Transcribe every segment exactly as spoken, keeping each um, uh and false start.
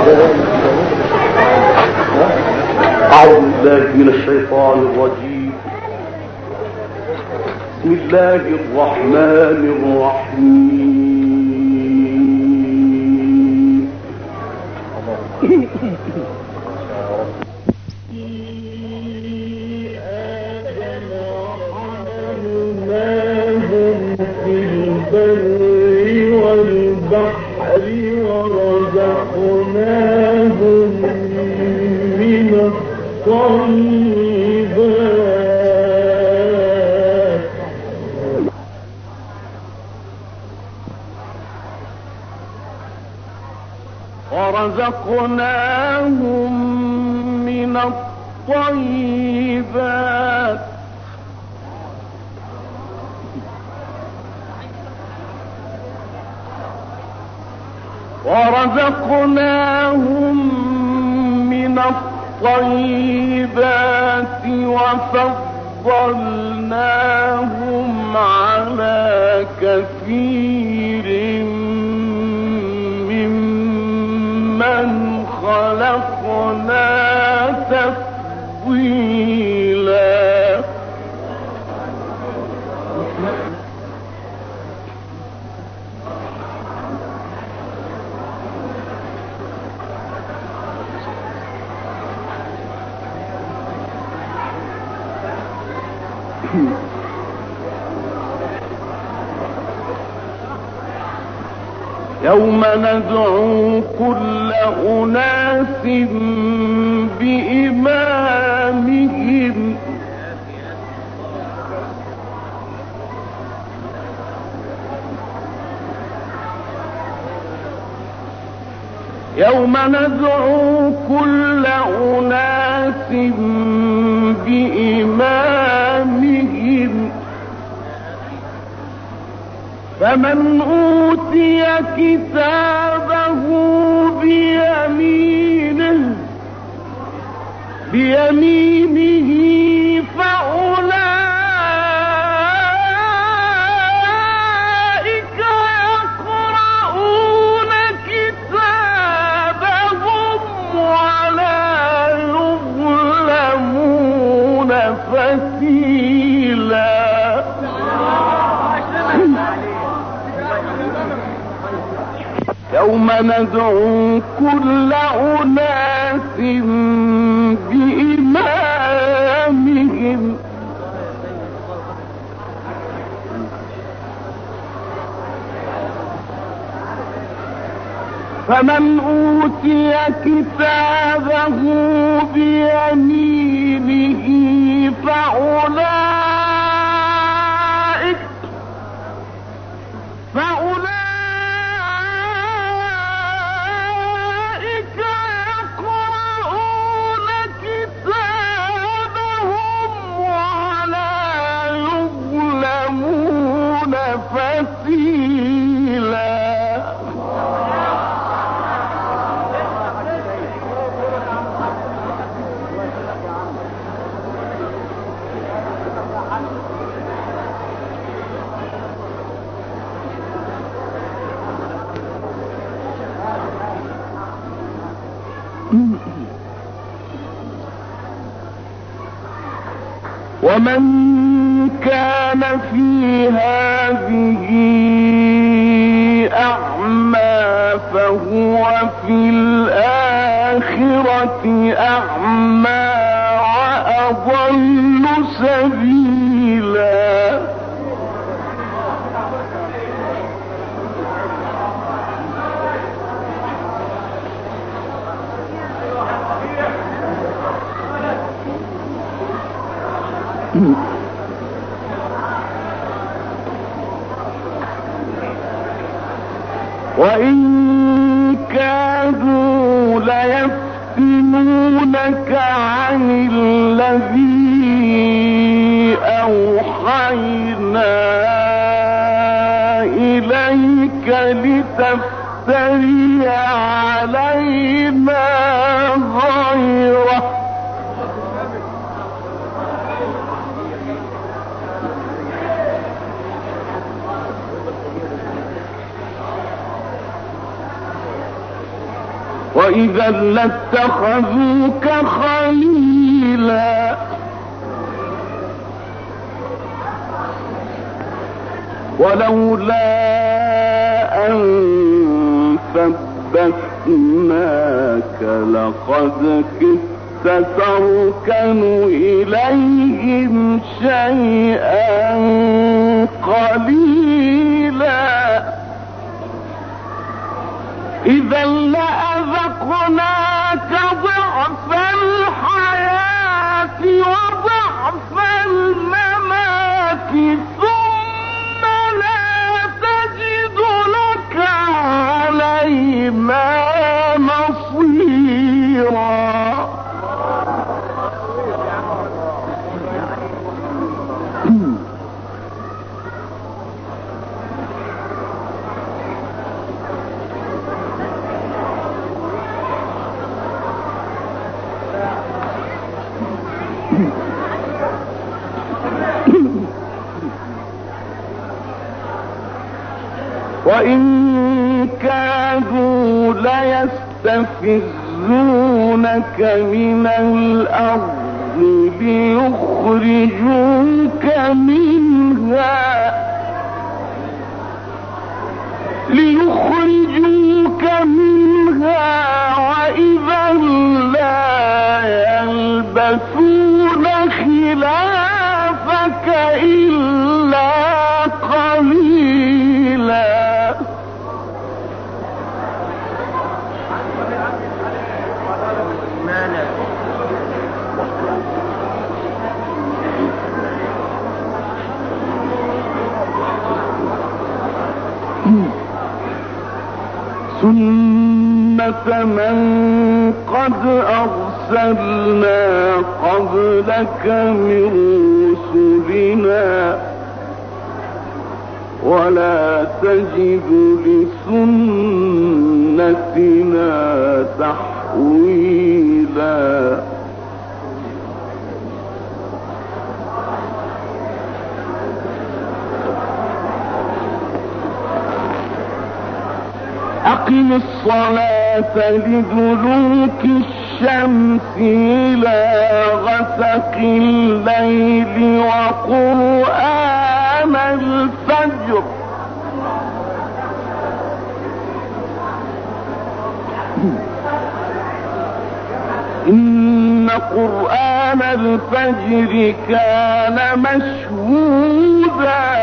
أعوذ بالله من الشيطان الرجيم. بسم الله الرحمن الرحيم. في البر والبحر ورزقناهم من الطيبات ورزقناهم من الطيبات ورزقناهم من الطيبات وفضلناهم على كثير ممن خلقنا تفضيلا. يوم ندعو كل أناس بإمامهم يوم ندعو كل أناس بإمامهم فمن أوتي كتابه بيمينه بيمينه فأولئك يقرؤون كتابهم ولا يظلمون فتيلا. يوم ندعو كل أناس بإمامهم فمن أوتي كتابه بيمينه فأولئك فأولئك ومن كان في هذه أعمى فهو في الآخرة أعمى وأضل سبيلا. وإن كادوا ليفتنونك عن الذي أوحينا إليك لتفتري علينا غيره وإذا لاتخذوك خليلا ولولا أن ثبتناك لقد كدت تركن إليهم شيئا قليلا إذا لأذقناك ضعف الحياة وضعف الممات ثم لا تجد لك علينا نصيرا. وإن كادوا ليستفزونك من الأرض ليخرجوك منها ليخرجوك منها وإذا لا يلبثون خلافك إلا قليلا. سنة من قد أرسلنا قبلك من رسلنا ولا تجد لسنتنا تحويلا. أقم الصلاة لدلوك الشمس إلى غسق الليل وقرآن الفجر إن قرآن الفجر كان مشهودا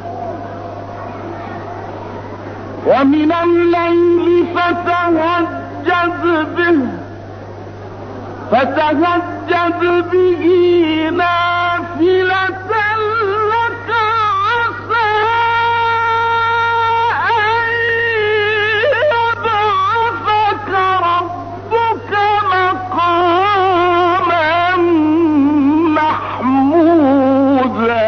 ومن الليل فتهجد به فتهجد به نافلة لك عسى أن يبعثك ربك مقاما محمودا.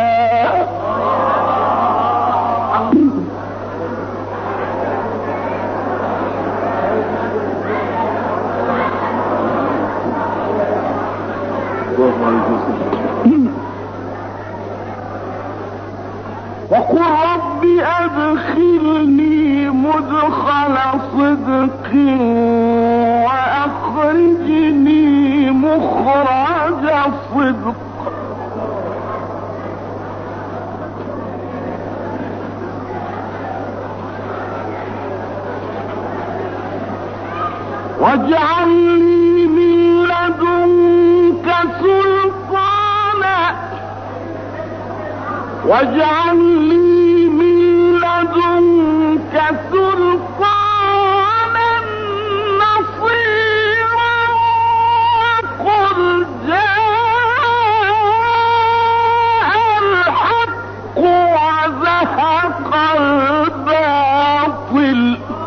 وقل رب أدخلني مدخل صدق وأخرجني مخرج صدق واجعل لي من لدنك سلطانا واجعل لي من لدنك سلطانا نصيرا وقل جاء الحق وزهق الباطل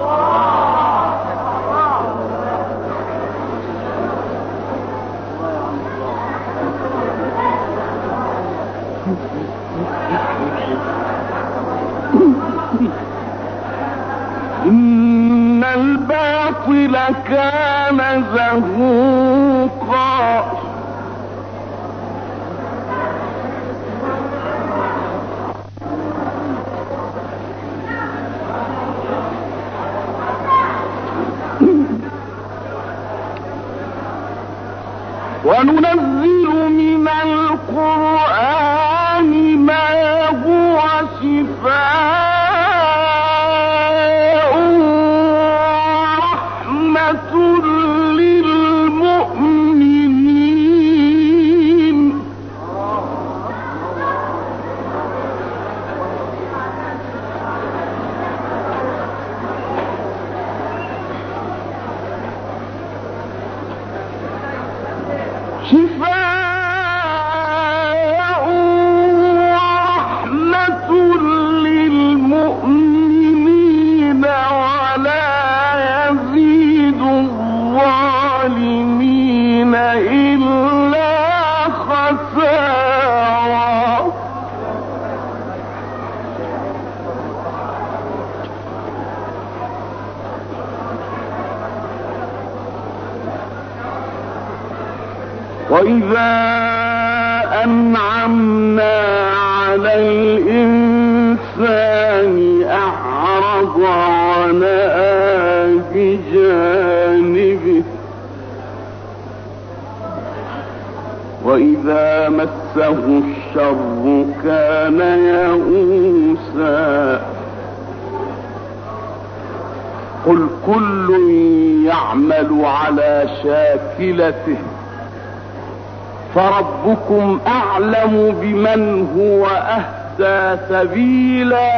إن الباطل كان زهوقا وننزل من القرآن ما هو شفاء ورحمة للمؤمنين. شفاء ورحمة للمؤمنين ولا يزيد الظالمين إلا خسارا. وإذا أنعمنا على الإنسان أعرض ونأى بجانبه وإذا مسه الشر كان يئوسا. قل كل يعمل على شاكلته فربكم أعلم بمن هو أهدى سبيلا.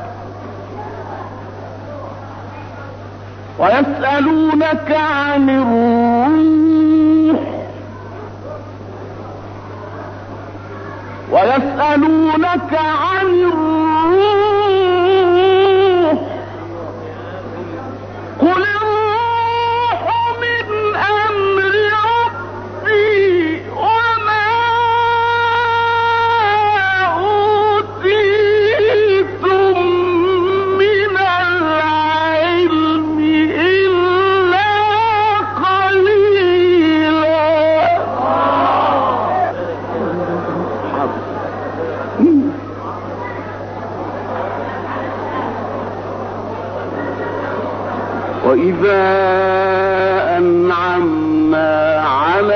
ويسألونك عن الروح ويسألونك عن الروح قل الروح من أمر ربي وما أوتيتم من العلم إلا قليلا. وإذا أنعمنا على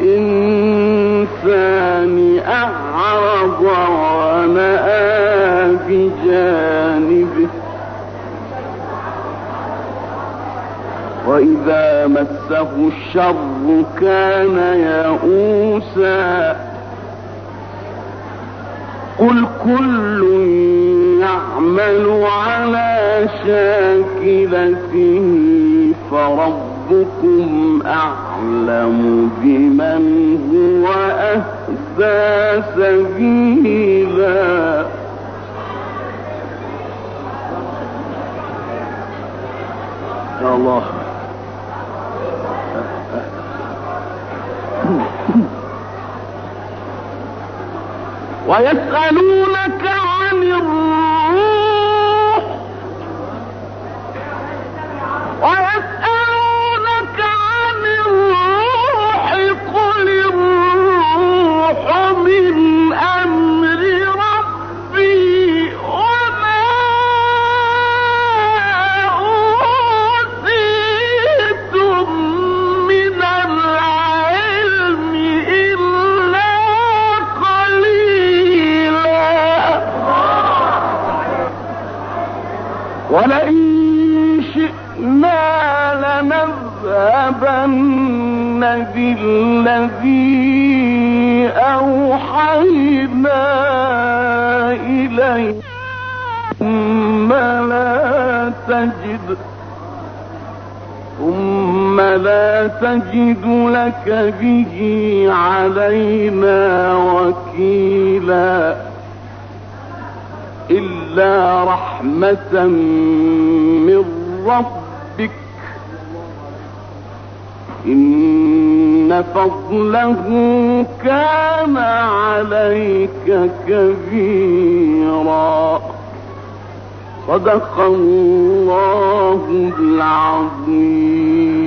الإنسان أعرض ونأى بجانبه وإذا مسه الشر كان يئوسا. قل كل يعمل على شاكلته فربكم أعلم بمن هو أهدى سبيلا. يا الله. ويسألونك عن الروح ويسألونك عن الروح قل الروح من أمر ربي وما أوتيتم من العلم إلا ولئن شئنا لنذهبن بالذي أوحينا إليك ثم لا تجد ثم لا تجد لك به علينا وكيلا إلا رحمة من ربك إن فضله كان عليك كبيرا. صدق الله العظيم.